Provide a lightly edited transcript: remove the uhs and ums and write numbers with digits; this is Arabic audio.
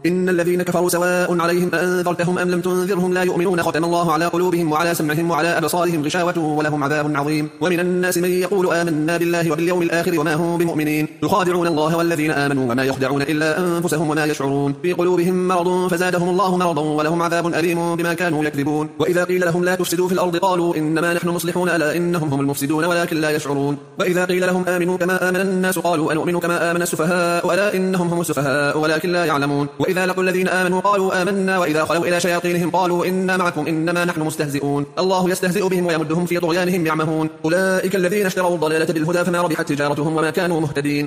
إن الذين كفروا سواء عليهم أنذرتهم أم لم تنذرهم لا يؤمنون ختم الله على قلوبهم وعلى سمعهم وعلى أبصارهم غشاوة ولهم عذاب عظيم ومن الناس من يقول آمنا بالله وباليوم الآخر وما هم بمؤمنين يخادعون الله والذين آمنوا وما يخدعون إلا أنفسهم وما يشعرون في قلوبهم مرض فزادهم الله مرضا ولهم عذاب أليم بما كانوا يكذبون وإذا قيل لهم لا تفسدوا في الأرض قالوا إنما نحن مصلحون ألا إنهم هم المفسدون ولكن لا يشعرون وإذا قيل لهم آمنوا كما آمن الناس قالوا أنؤمن كما آمن السفهاء ألا إنهم هم السفهاء ولكن لا يعلمون وإذا لقوا الذين آمنوا قالوا آمنا وإذا خلوا إلى شياطينهم قالوا إنا معكم إنما نحن مستهزئون الله يستهزئ بهم ويمدهم في طغيانهم يعمهون أولئك الذين اشتروا الضلالة بالهدى فما ربحت تجارتهم وما كانوا مهتدين